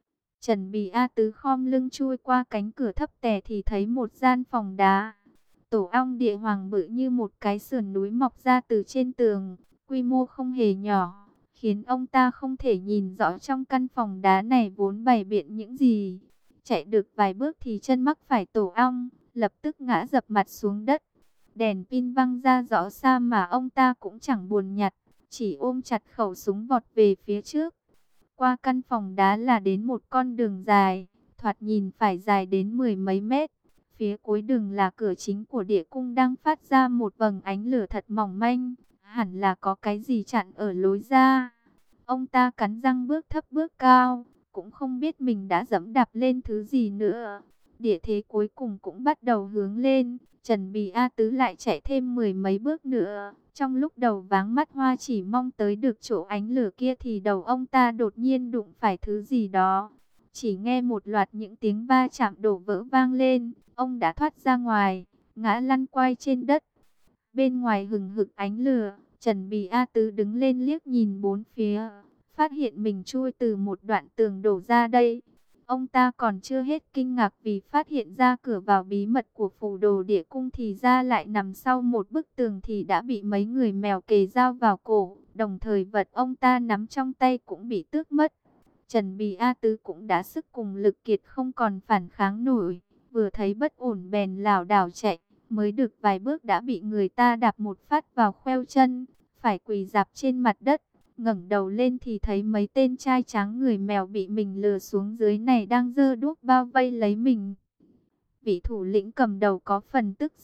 Trần Bì A Tứ khom lưng chui qua cánh cửa thấp tè thì thấy một gian phòng đá. Tổ ong địa hoàng bự như một cái sườn núi mọc ra từ trên tường, quy mô không hề nhỏ, khiến ông ta không thể nhìn rõ trong căn phòng đá này vốn bày biện những gì. Chạy được vài bước thì chân mắc phải tổ ong, lập tức ngã dập mặt xuống đất. Đèn pin văng ra rõ xa mà ông ta cũng chẳng buồn nhặt, chỉ ôm chặt khẩu súng vọt về phía trước. Qua căn phòng đá là đến một con đường dài, thoạt nhìn phải dài đến mười mấy mét. Phía cuối đường là cửa chính của địa cung đang phát ra một vầng ánh lửa thật mỏng manh, hẳn là có cái gì chặn ở lối ra. Ông ta cắn răng bước thấp bước cao, cũng không biết mình đã dẫm đạp lên thứ gì nữa. Địa thế cuối cùng cũng bắt đầu hướng lên, Trần Bì A Tứ lại chạy thêm mười mấy bước nữa. Trong lúc đầu váng mắt hoa chỉ mong tới được chỗ ánh lửa kia thì đầu ông ta đột nhiên đụng phải thứ gì đó. Chỉ nghe một loạt những tiếng va chạm đổ vỡ vang lên, ông đã thoát ra ngoài, ngã lăn quay trên đất. Bên ngoài hừng hực ánh lửa, Trần Bì A Tứ đứng lên liếc nhìn bốn phía, phát hiện mình chui từ một đoạn tường đổ ra đây. Ông ta còn chưa hết kinh ngạc vì phát hiện ra cửa vào bí mật của phù đồ địa cung thì ra lại nằm sau một bức tường thì đã bị mấy người mèo kề dao vào cổ, đồng thời vật ông ta nắm trong tay cũng bị tước mất. Trần Bì A Tứ cũng đã sức cùng lực kiệt không còn phản kháng nổi, vừa thấy bất ổn bèn lảo đảo chạy, mới được vài bước đã bị người ta đạp một phát vào khoeo chân, phải quỳ rạp trên mặt đất. Ngẩng đầu lên thì thấy mấy tên trai tráng người mèo bị mình lừa xuống dưới này đang giơ đuốc bao vây lấy mình. Vị thủ lĩnh cầm đầu có phần tức giận,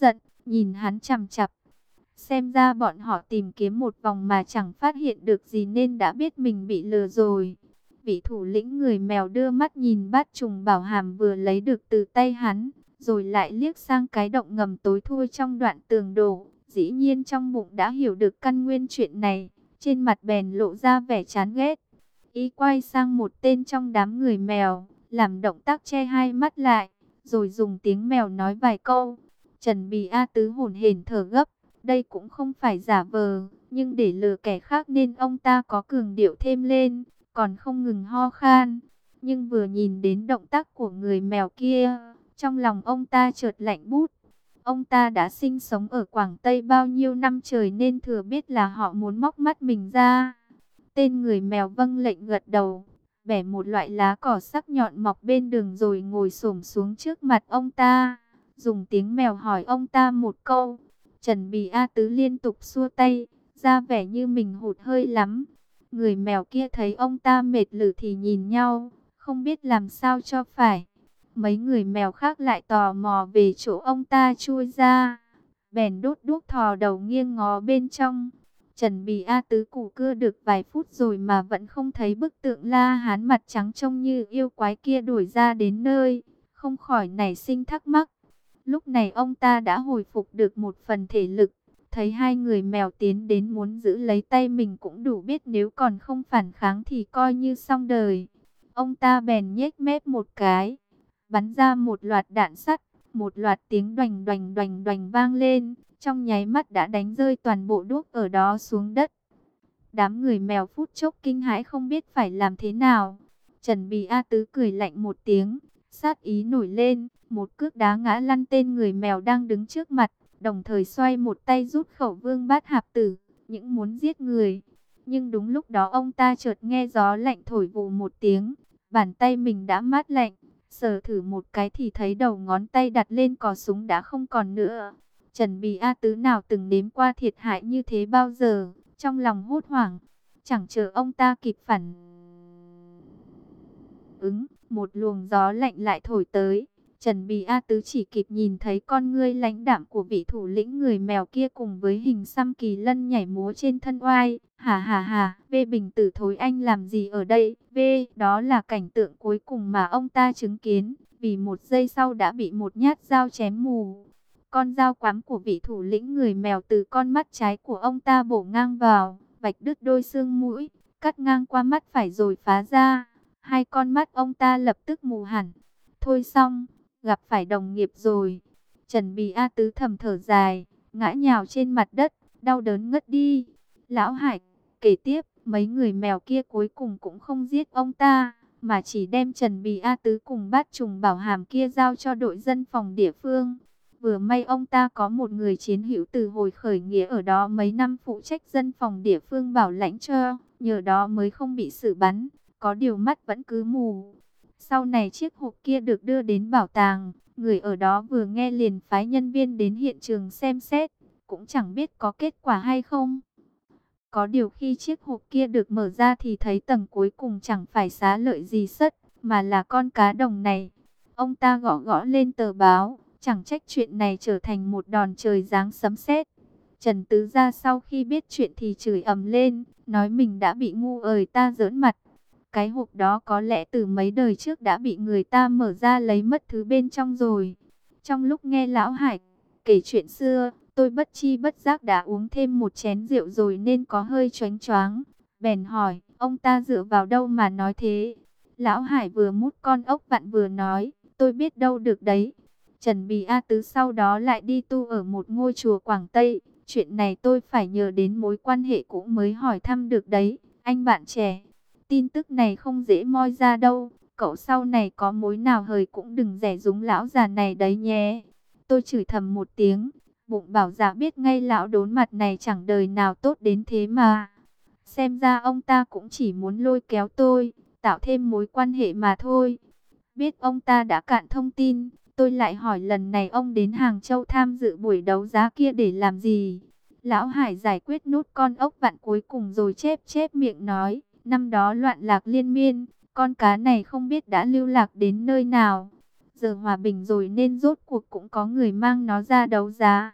nhìn hắn chằm chằm. Xem ra bọn họ tìm kiếm một vòng mà chẳng phát hiện được gì nên đã biết mình bị lừa rồi. Vị thủ lĩnh người mèo đưa mắt nhìn bát trùng bảo hàm vừa lấy được từ tay hắn, rồi lại liếc sang cái động ngầm tối thui trong đoạn tường đổ. Dĩ nhiên trong bụng đã hiểu được căn nguyên chuyện này, trên mặt bèn lộ ra vẻ chán ghét. Y quay sang một tên trong đám người mèo, làm động tác che hai mắt lại, rồi dùng tiếng mèo nói vài câu. Trần Bì A Tứ hổn hển thở gấp, đây cũng không phải giả vờ, nhưng để lừa kẻ khác nên ông ta có cường điệu thêm lên, còn không ngừng ho khan. Nhưng vừa nhìn đến động tác của người mèo kia, trong lòng ông ta chợt lạnh bút. Ông ta đã sinh sống ở Quảng Tây bao nhiêu năm trời nên thừa biết là họ muốn móc mắt mình ra. Tên người mèo vâng lệnh gật đầu, bẻ một loại lá cỏ sắc nhọn mọc bên đường rồi ngồi xổm xuống trước mặt ông ta, dùng tiếng mèo hỏi ông ta một câu. Trần Bì A Tứ liên tục xua tay, ra vẻ như mình hụt hơi lắm. Người mèo kia thấy ông ta mệt lử thì nhìn nhau, không biết làm sao cho phải. Mấy người mèo khác lại tò mò về chỗ ông ta chui ra, bèn đốt đuốc thò đầu nghiêng ngó bên trong. Trần Bì A Tứ củ cưa được vài phút rồi mà vẫn không thấy bức tượng La Hán mặt trắng trông như yêu quái kia đuổi ra đến nơi, không khỏi nảy sinh thắc mắc. Lúc này ông ta đã hồi phục được một phần thể lực, thấy hai người mèo tiến đến muốn giữ lấy tay mình cũng đủ biết nếu còn không phản kháng thì coi như xong đời. Ông ta bèn nhếch mép một cái, bắn ra một loạt đạn sắt, một loạt tiếng đoành đoành đoành đoành vang lên, trong nháy mắt đã đánh rơi toàn bộ đuốc ở đó xuống đất. Đám người mèo phút chốc kinh hãi không biết phải làm thế nào. Trần Bì A Tứ cười lạnh một tiếng, sát ý nổi lên, một cước đá ngã lăn tên người mèo đang đứng trước mặt, đồng thời xoay một tay rút khẩu vương bát hạp tử, những muốn giết người. Nhưng đúng lúc đó ông ta chợt nghe gió lạnh thổi vù một tiếng, bàn tay mình đã mát lạnh, sờ thử một cái thì thấy đầu ngón tay đặt lên cò súng đã không còn nữa. Trần Bì A Tứ nào từng nếm qua thiệt hại như thế bao giờ, trong lòng hốt hoảng, chẳng chờ ông ta kịp phản ứng, một luồng gió lạnh lại thổi tới. Trần Bì A Tứ chỉ kịp nhìn thấy con ngươi lãnh đạm của vị thủ lĩnh người mèo kia cùng với hình xăm kỳ lân nhảy múa trên thân oai. Hà hà hà, Vê Bình Tử thối anh làm gì ở đây? Vê, đó là cảnh tượng cuối cùng mà ông ta chứng kiến, vì một giây sau đã bị một nhát dao chém mù. Con dao quắm của vị thủ lĩnh người mèo từ con mắt trái của ông ta bổ ngang vào, vạch đứt đôi xương mũi, cắt ngang qua mắt phải rồi phá ra. Hai con mắt ông ta lập tức mù hẳn. Thôi xong, gặp phải đồng nghiệp rồi. Trần Bì A Tứ thầm thở dài, ngã nhào trên mặt đất, đau đớn ngất đi. Lão Hải kể tiếp, mấy người mèo kia cuối cùng cũng không giết ông ta, mà chỉ đem Trần Bì A Tứ cùng bát trùng bảo hàm kia giao cho đội dân phòng địa phương. Vừa may ông ta có một người chiến hữu từ hồi khởi nghĩa ở đó mấy năm phụ trách dân phòng địa phương bảo lãnh cho, nhờ đó mới không bị xử bắn, có điều mắt vẫn cứ mù. Sau này chiếc hộp kia được đưa đến bảo tàng, người ở đó vừa nghe liền phái nhân viên đến hiện trường xem xét, cũng chẳng biết có kết quả hay không. Có điều khi chiếc hộp kia được mở ra thì thấy tầng cuối cùng chẳng phải xá lợi gì sất, mà là con cá đồng này. Ông ta gõ gõ lên tờ báo, chẳng trách chuyện này trở thành một đòn trời giáng sấm sét. Trần Tứ Gia sau khi biết chuyện thì chửi ầm lên, nói mình đã bị ngu ời ta giỡn mặt. Cái hộp đó có lẽ từ mấy đời trước đã bị người ta mở ra lấy mất thứ bên trong rồi. Trong lúc nghe Lão Hải kể chuyện xưa, tôi bất chi bất giác đã uống thêm một chén rượu rồi nên có hơi choáng choáng. Bèn hỏi, ông ta dựa vào đâu mà nói thế? Lão Hải vừa mút con ốc vặn vừa nói, tôi biết đâu được đấy. Trần Bì A Tứ sau đó lại đi tu ở một ngôi chùa Quảng Tây. Chuyện này tôi phải nhờ đến mối quan hệ cũ mới hỏi thăm được đấy, anh bạn trẻ. Tin tức này không dễ moi ra đâu, cậu sau này có mối nào hời cũng đừng rẻ rúng lão già này đấy nhé. Tôi chửi thầm một tiếng, bụng bảo dạ biết ngay lão đốn mặt này chẳng đời nào tốt đến thế mà. Xem ra ông ta cũng chỉ muốn lôi kéo tôi, tạo thêm mối quan hệ mà thôi. Biết ông ta đã cạn thông tin, tôi lại hỏi lần này ông đến Hàng Châu tham dự buổi đấu giá kia để làm gì? Lão Hải giải quyết nút con ốc vặn cuối cùng rồi chép chép miệng nói, năm đó loạn lạc liên miên, con cá này không biết đã lưu lạc đến nơi nào. Giờ hòa bình rồi nên rốt cuộc cũng có người mang nó ra đấu giá.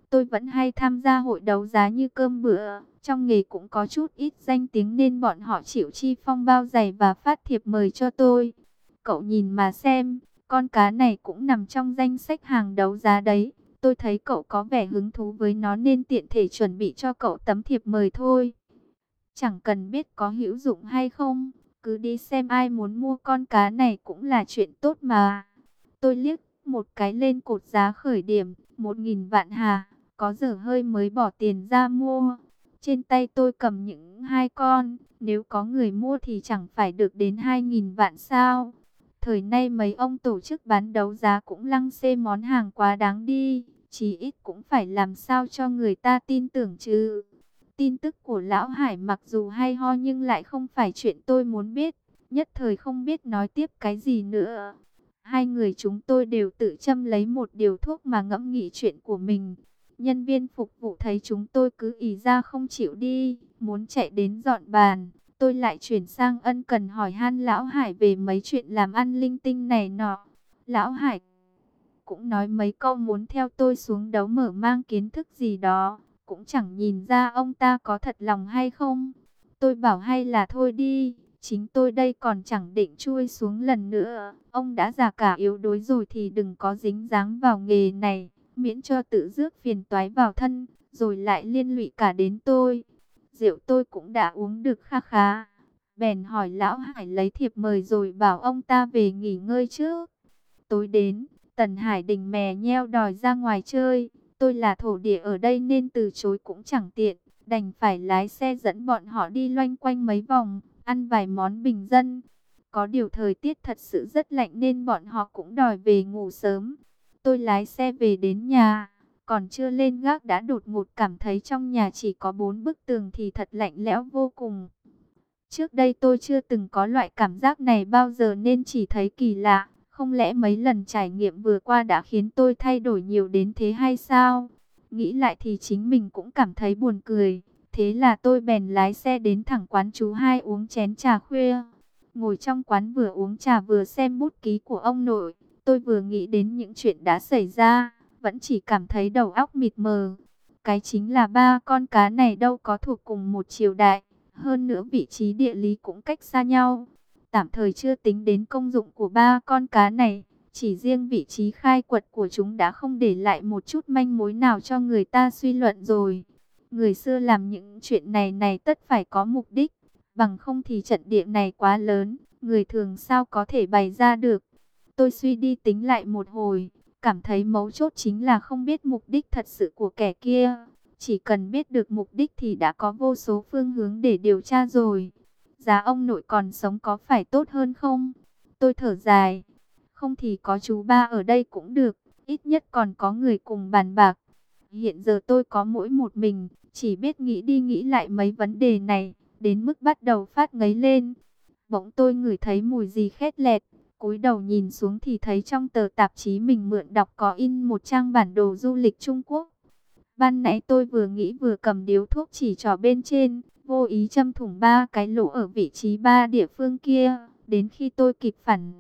Tôi vẫn hay tham gia hội đấu giá như cơm bữa, trong nghề cũng có chút ít danh tiếng nên bọn họ chịu chi phong bao giày và phát thiệp mời cho tôi. Cậu nhìn mà xem, con cá này cũng nằm trong danh sách hàng đấu giá đấy. Tôi thấy cậu có vẻ hứng thú với nó nên tiện thể chuẩn bị cho cậu tấm thiệp mời thôi. Chẳng cần biết có hữu dụng hay không, cứ đi xem ai muốn mua con cá này cũng là chuyện tốt mà. Tôi liếc một cái lên cột giá khởi điểm, 1.000 vạn hà, có dở hơi mới bỏ tiền ra mua. Trên tay tôi cầm những hai con, nếu có người mua thì chẳng phải được đến 2.000 vạn sao. Thời nay mấy ông tổ chức bán đấu giá cũng lăng xê món hàng quá đáng đi, chí ít cũng phải làm sao cho người ta tin tưởng chứ. Tin tức của Lão Hải mặc dù hay ho nhưng lại không phải chuyện tôi muốn biết, nhất thời không biết nói tiếp cái gì nữa. Hai người chúng tôi đều tự châm lấy một điều thuốc mà ngẫm nghĩ chuyện của mình. Nhân viên phục vụ thấy chúng tôi cứ ì ra không chịu đi, muốn chạy đến dọn bàn. Tôi lại chuyển sang ân cần hỏi han Lão Hải về mấy chuyện làm ăn linh tinh này nọ. Lão Hải cũng nói mấy câu muốn theo tôi xuống đấu mở mang kiến thức gì đó. Cũng chẳng nhìn ra ông ta có thật lòng hay không. Tôi bảo hay là thôi đi, chính tôi đây còn chẳng định chui xuống lần nữa. Ông đã già cả yếu đuối rồi thì đừng có dính dáng vào nghề này, miễn cho tự rước phiền toái vào thân, rồi lại liên lụy cả đến tôi. Rượu tôi cũng đã uống được kha khá. Bèn hỏi Lão Hải lấy thiệp mời rồi bảo ông ta về nghỉ ngơi trước. Tối đến, Tần Hải Đình mè nheo đòi ra ngoài chơi. Tôi là thổ địa ở đây nên từ chối cũng chẳng tiện, đành phải lái xe dẫn bọn họ đi loanh quanh mấy vòng, ăn vài món bình dân. Có điều thời tiết thật sự rất lạnh nên bọn họ cũng đòi về ngủ sớm. Tôi lái xe về đến nhà, còn chưa lên gác đã đột ngột cảm thấy trong nhà chỉ có 4 bức tường thì thật lạnh lẽo vô cùng. Trước đây tôi chưa từng có loại cảm giác này bao giờ nên chỉ thấy kỳ lạ. Không lẽ mấy lần trải nghiệm vừa qua đã khiến tôi thay đổi nhiều đến thế hay sao? Nghĩ lại thì chính mình cũng cảm thấy buồn cười. Thế là tôi bèn lái xe đến thẳng quán chú Hai uống chén trà khuya. Ngồi trong quán vừa uống trà vừa xem bút ký của ông nội. Tôi vừa nghĩ đến những chuyện đã xảy ra, vẫn chỉ cảm thấy đầu óc mịt mờ. Cái chính là ba con cá này đâu có thuộc cùng một triều đại. Hơn nữa vị trí địa lý cũng cách xa nhau. Tạm thời chưa tính đến công dụng của ba con cá này, chỉ riêng vị trí khai quật của chúng đã không để lại một chút manh mối nào cho người ta suy luận rồi. Người xưa làm những chuyện này tất phải có mục đích, bằng không thì trận địa này quá lớn, người thường sao có thể bày ra được. Tôi suy đi tính lại một hồi, cảm thấy mấu chốt chính là không biết mục đích thật sự của kẻ kia. Chỉ cần biết được mục đích thì đã có vô số phương hướng để điều tra rồi. Giá ông nội còn sống có phải tốt hơn không? Tôi thở dài. Không thì có chú ba ở đây cũng được, ít nhất còn có người cùng bàn bạc. Hiện giờ tôi có mỗi một mình, chỉ biết nghĩ đi nghĩ lại mấy vấn đề này, đến mức bắt đầu phát ngấy lên. Bỗng tôi ngửi thấy mùi gì khét lẹt, cúi đầu nhìn xuống thì thấy trong tờ tạp chí mình mượn đọc có in một trang bản đồ du lịch Trung Quốc. Ban nãy tôi vừa nghĩ vừa cầm điếu thuốc chỉ trỏ bên trên, vô ý châm thủng 3 cái lỗ ở vị trí 3 địa phương kia. Đến khi tôi kịp phản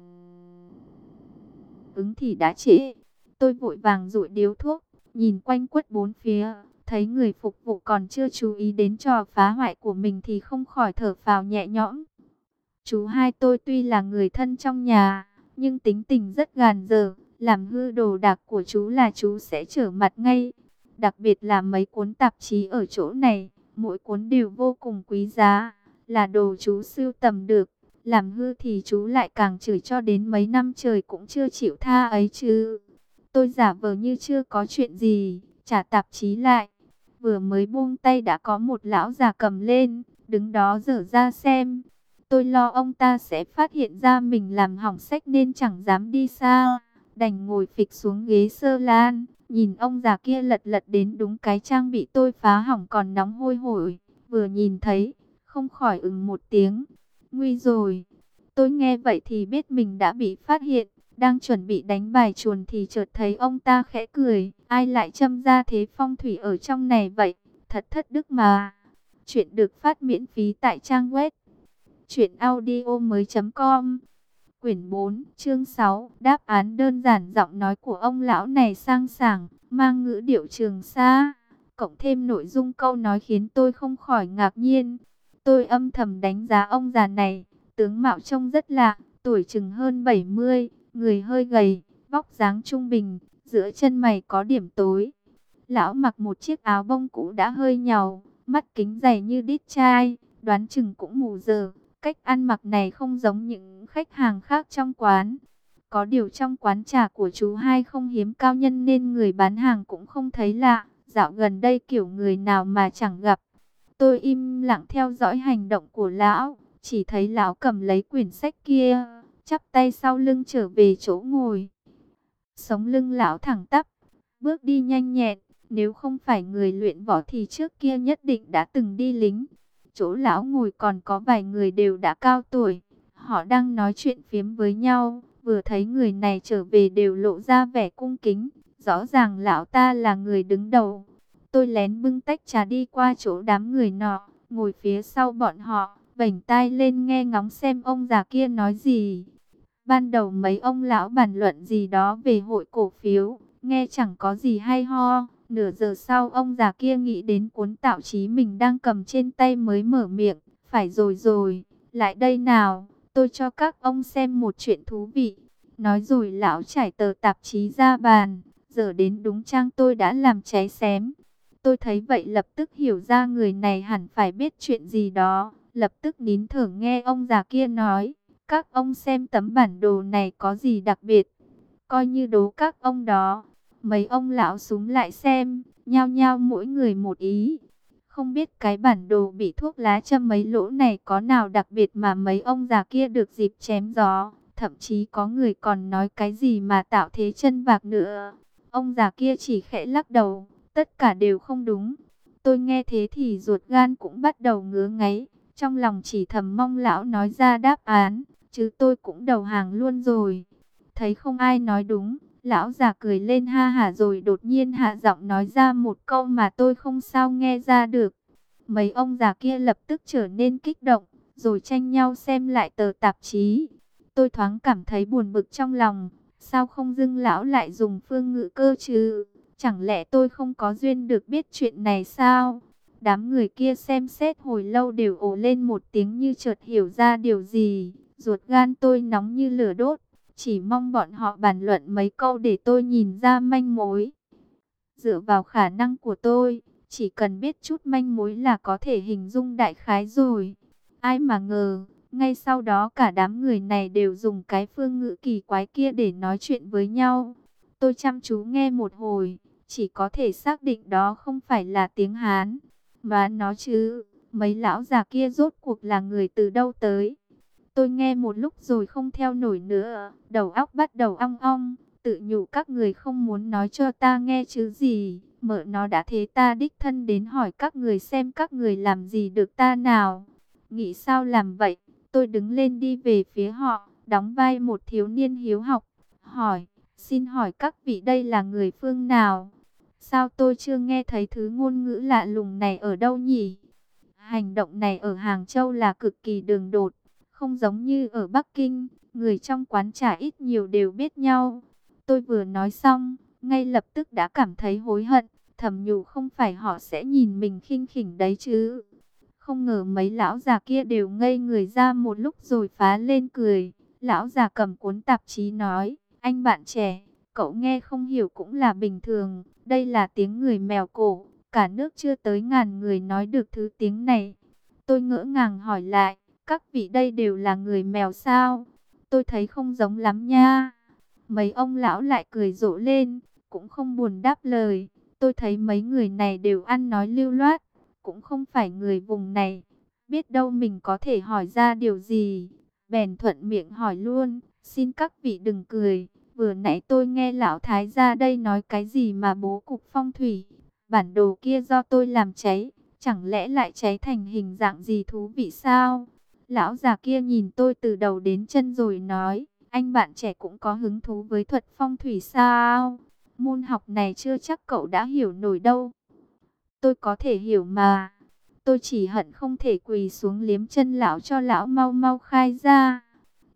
ứng thì đã trễ. Tôi vội vàng dụi điếu thuốc, nhìn quanh quất bốn phía, thấy người phục vụ còn chưa chú ý đến trò phá hoại của mình thì không khỏi thở phào nhẹ nhõm. Chú Hai tôi tuy là người thân trong nhà, nhưng tính tình rất gàn dở, làm hư đồ đạc của chú là chú sẽ trở mặt ngay. Đặc biệt là mấy cuốn tạp chí ở chỗ này, mỗi cuốn đều vô cùng quý giá, là đồ chú sưu tầm được. Làm hư thì chú lại càng chửi cho đến mấy năm trời cũng chưa chịu tha ấy chứ. Tôi giả vờ như chưa có chuyện gì, trả tạp chí lại. Vừa mới buông tay đã có một lão già cầm lên, đứng đó dở ra xem. Tôi lo ông ta sẽ phát hiện ra mình làm hỏng sách nên chẳng dám đi xa, đành ngồi phịch xuống ghế sơ lan. Nhìn ông già kia lật lật đến đúng cái trang bị tôi phá hỏng còn nóng hôi hổi. Vừa nhìn thấy, không khỏi một tiếng. Nguy rồi. Tôi nghe vậy thì biết mình đã bị phát hiện. Đang chuẩn bị đánh bài chuồn thì chợt thấy ông ta khẽ cười. Ai lại châm ra thế phong thủy ở trong này vậy? Thật thất đức mà. Chuyện được phát miễn phí tại trang web truyệnaudiomoi.com. quyển 4, chương 6, đáp án đơn giản. Giọng nói của ông lão này sang sảng, mang ngữ điệu Trường Sa, cộng thêm nội dung câu nói khiến tôi không khỏi ngạc nhiên. Tôi âm thầm đánh giá ông già này, tướng mạo trông rất lạ, tuổi chừng hơn 70, người hơi gầy, vóc dáng trung bình, giữa chân mày có điểm tối. Lão mặc một chiếc áo bông cũ đã hơi nhàu, mắt kính dày như đít chai, đoán chừng cũng mù giờ. Cách ăn mặc này không giống những khách hàng khác trong quán. Có điều trong quán trà của chú hai không hiếm cao nhân nên người bán hàng cũng không thấy lạ. Dạo gần đây kiểu người nào mà chẳng gặp. Tôi im lặng theo dõi hành động của lão, chỉ thấy lão cầm lấy quyển sách kia, chắp tay sau lưng trở về chỗ ngồi. Sống lưng lão thẳng tắp, bước đi nhanh nhẹn, nếu không phải người luyện võ thì trước kia nhất định đã từng đi lính. Chỗ lão ngồi còn có vài người đều đã cao tuổi, họ đang nói chuyện phiếm với nhau, vừa thấy người này trở về đều lộ ra vẻ cung kính, rõ ràng lão ta là người đứng đầu. Tôi lén bưng tách trà đi qua chỗ đám người nọ, ngồi phía sau bọn họ, vểnh tai lên nghe ngóng xem ông già kia nói gì. Ban đầu mấy ông lão bàn luận gì đó về hội cổ phiếu, nghe chẳng có gì hay ho. Nửa giờ sau ông già kia nghĩ đến cuốn tạp chí mình đang cầm trên tay mới mở miệng. Phải rồi, lại đây nào, tôi cho các ông xem một chuyện thú vị. Nói rồi lão trải tờ tạp chí ra bàn, giờ đến đúng trang tôi đã làm cháy xém. Tôi thấy vậy lập tức hiểu ra người này hẳn phải biết chuyện gì đó, lập tức nín thở nghe ông già kia nói. Các ông xem tấm bản đồ này có gì đặc biệt, coi như đố các ông đó. Mấy ông lão súm lại xem, nhao nhao mỗi người một ý. Không biết cái bản đồ bị thuốc lá châm mấy lỗ này có nào đặc biệt mà mấy ông già kia được dịp chém gió. Thậm chí có người còn nói cái gì mà tạo thế chân vạc nữa. Ông già kia chỉ khẽ lắc đầu, tất cả đều không đúng. Tôi nghe thế thì ruột gan cũng bắt đầu ngứa ngáy, trong lòng chỉ thầm mong lão nói ra đáp án, chứ tôi cũng đầu hàng luôn rồi. Thấy không ai nói đúng, lão già cười lên ha hả rồi đột nhiên hạ giọng nói ra một câu mà tôi không sao nghe ra được. Mấy ông già kia lập tức trở nên kích động, rồi tranh nhau xem lại tờ tạp chí. Tôi thoáng cảm thấy buồn bực trong lòng, sao không dưng lão lại dùng phương ngữ cơ chứ? Chẳng lẽ tôi không có duyên được biết chuyện này sao? Đám người kia xem xét hồi lâu đều ồ lên một tiếng như chợt hiểu ra điều gì. Ruột gan tôi nóng như lửa đốt, chỉ mong bọn họ bàn luận mấy câu để tôi nhìn ra manh mối. Dựa vào khả năng của tôi, chỉ cần biết chút manh mối là có thể hình dung đại khái rồi. Ai mà ngờ, ngay sau đó cả đám người này đều dùng cái phương ngữ kỳ quái kia để nói chuyện với nhau. Tôi chăm chú nghe một hồi, chỉ có thể xác định đó không phải là tiếng Hán, mà nó chứ, mấy lão già kia rốt cuộc là người từ đâu tới. Tôi nghe một lúc rồi không theo nổi nữa, đầu óc bắt đầu ong ong, tự nhủ các người không muốn nói cho ta nghe chứ gì, mợ nó đã thế ta đích thân đến hỏi các người xem các người làm gì được ta nào. Nghĩ sao làm vậy, tôi đứng lên đi về phía họ, đóng vai một thiếu niên hiếu học, hỏi, xin hỏi các vị đây là người phương nào? Sao tôi chưa nghe thấy thứ ngôn ngữ lạ lùng này ở đâu nhỉ? Hành động này ở Hàng Châu là cực kỳ đường đột, không giống như ở Bắc Kinh, người trong quán trà ít nhiều đều biết nhau. Tôi vừa nói xong, ngay lập tức đã cảm thấy hối hận, thầm nhủ không phải họ sẽ nhìn mình khinh khỉnh đấy chứ. Không ngờ mấy lão già kia đều ngây người ra một lúc rồi phá lên cười. Lão già cầm cuốn tạp chí nói, anh bạn trẻ, cậu nghe không hiểu cũng là bình thường, đây là tiếng người mèo cổ, cả nước chưa tới ngàn người nói được thứ tiếng này. Tôi ngỡ ngàng hỏi lại, các vị đây đều là người mèo sao? Tôi thấy không giống lắm nha. Mấy ông lão lại cười rộ lên, cũng không buồn đáp lời. Tôi thấy mấy người này đều ăn nói lưu loát, cũng không phải người vùng này. Biết đâu mình có thể hỏi ra điều gì. Bèn thuận miệng hỏi luôn, xin các vị đừng cười. Vừa nãy tôi nghe lão thái gia đây nói cái gì mà bố cục phong thủy. Bản đồ kia do tôi làm cháy, chẳng lẽ lại cháy thành hình dạng gì thú vị sao? Lão già kia nhìn tôi từ đầu đến chân rồi nói, anh bạn trẻ cũng có hứng thú với thuật phong thủy sao? Môn học này chưa chắc cậu đã hiểu nổi đâu. Tôi có thể hiểu mà. Tôi chỉ hận không thể quỳ xuống liếm chân lão cho lão mau mau khai ra.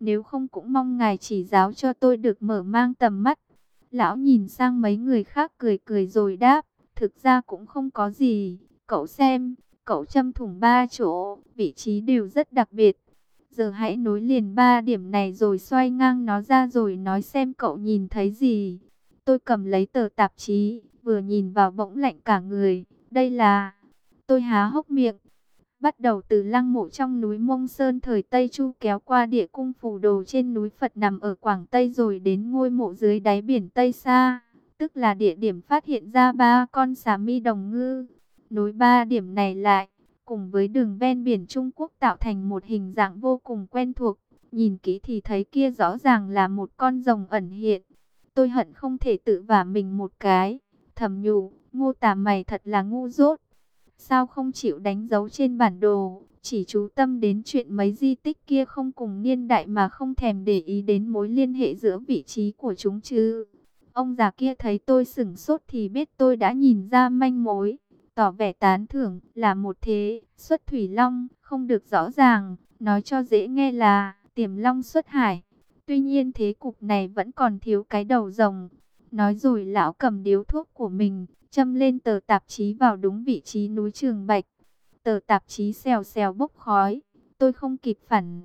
Nếu không cũng mong ngài chỉ giáo cho tôi được mở mang tầm mắt. Lão nhìn sang mấy người khác cười cười rồi đáp, thực ra cũng không có gì. Cậu xem, cậu châm thủng 3 chỗ, vị trí đều rất đặc biệt. Giờ hãy nối liền 3 điểm này rồi xoay ngang nó ra rồi nói xem cậu nhìn thấy gì. Tôi cầm lấy tờ tạp chí, vừa nhìn vào bỗng lạnh cả người. Đây là... Tôi há hốc miệng. Bắt đầu từ lăng mộ trong núi Mông Sơn thời Tây Chu kéo qua địa cung Phù Đồ trên núi Phật nằm ở Quảng Tây rồi đến ngôi mộ dưới đáy biển Tây Sa, tức là địa điểm phát hiện ra 3 con xà mi đồng ngư. Nối 3 điểm này lại, cùng với đường ven biển Trung Quốc tạo thành một hình dạng vô cùng quen thuộc. Nhìn kỹ thì thấy kia rõ ràng là một con rồng ẩn hiện. Tôi hận không thể tự vả mình một cái, thầm nhủ, Ngô Tả mày thật là ngu dốt. Sao không chịu đánh dấu trên bản đồ, chỉ chú tâm đến chuyện mấy di tích kia không cùng niên đại mà không thèm để ý đến mối liên hệ giữa vị trí của chúng chứ. Ông già kia thấy tôi sửng sốt thì biết tôi đã nhìn ra manh mối, tỏ vẻ tán thưởng là một thế, xuất thủy long, không được rõ ràng, nói cho dễ nghe là tiềm long xuất hải. Tuy nhiên thế cục này vẫn còn thiếu cái đầu rồng. Nói rồi lão cầm điếu thuốc của mình, châm lên tờ tạp chí vào đúng vị trí núi Trường Bạch. Tờ tạp chí xèo xèo bốc khói, tôi không kịp phản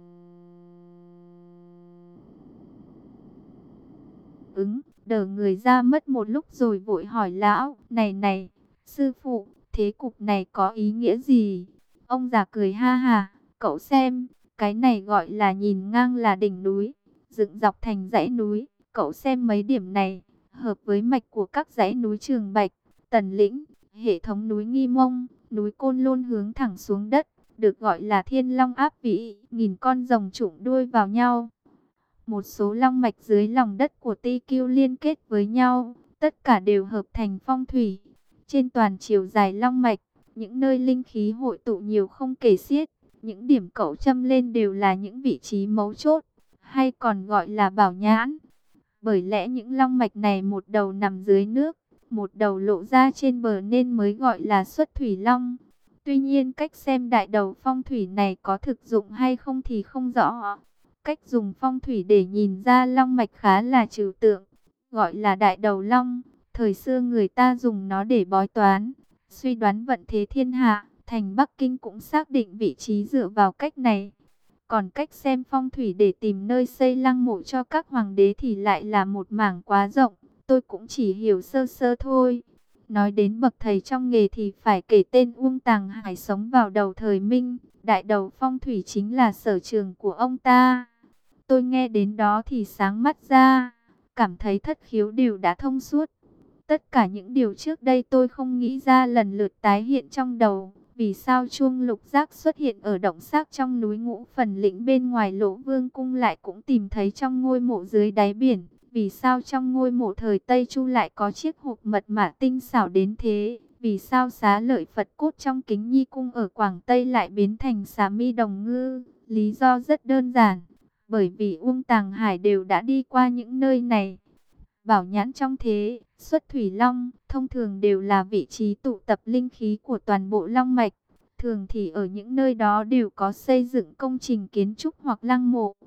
ứng, đờ người ra mất một lúc rồi vội hỏi lão, này này, sư phụ, thế cục này có ý nghĩa gì? Ông già cười ha ha, cậu xem, cái này gọi là nhìn ngang là đỉnh núi, dựng dọc thành dãy núi, cậu xem mấy điểm này, hợp với mạch của các dãy núi Trường Bạch, Tần Lĩnh, hệ thống núi Nghi Mông, núi Côn Lôn hướng thẳng xuống đất, được gọi là Thiên Long Áp Vĩ, nghìn con rồng trụng đuôi vào nhau. Một số long mạch dưới lòng đất của Ti Kiêu liên kết với nhau, tất cả đều hợp thành phong thủy. Trên toàn chiều dài long mạch, những nơi linh khí hội tụ nhiều không kể xiết, những điểm cậu châm lên đều là những vị trí mấu chốt, hay còn gọi là bảo nhãn. Bởi lẽ những long mạch này một đầu nằm dưới nước, một đầu lộ ra trên bờ nên mới gọi là xuất thủy long. Tuy nhiên cách xem đại đầu phong thủy này có thực dụng hay không thì không rõ. Cách dùng phong thủy để nhìn ra long mạch khá là trừu tượng, gọi là đại đầu long. Thời xưa người ta dùng nó để bói toán, suy đoán vận thế thiên hạ. Thành Bắc Kinh cũng xác định vị trí dựa vào cách này. Còn cách xem phong thủy để tìm nơi xây lăng mộ cho các hoàng đế thì lại là một mảng quá rộng. Tôi cũng chỉ hiểu sơ sơ thôi. Nói đến bậc thầy trong nghề thì phải kể tên Uông Tàng Hải sống vào đầu thời Minh. Đại đầu phong thủy chính là sở trường của ông ta. Tôi nghe đến đó thì sáng mắt ra, cảm thấy thất khiếu đều đã thông suốt. Tất cả những điều trước đây tôi không nghĩ ra lần lượt tái hiện trong đầu. Vì sao chuông lục giác xuất hiện ở động xác trong núi Ngũ Phần Lĩnh bên ngoài Lỗ Vương Cung lại cũng tìm thấy trong ngôi mộ dưới đáy biển? Vì sao trong ngôi mộ thời Tây Chu lại có chiếc hộp mật mã tinh xảo đến thế? Vì sao Xá Lợi Phật cốt trong Kính Nhi Cung ở Quảng Tây lại biến thành xà mi đồng ngư? Lý do rất đơn giản, bởi vì Uông Tàng Hải đều đã đi qua những nơi này. Bảo nhãn trong thế, xuất thủy long, thông thường đều là vị trí tụ tập linh khí của toàn bộ long mạch. Thường thì ở những nơi đó đều có xây dựng công trình kiến trúc hoặc lăng mộ.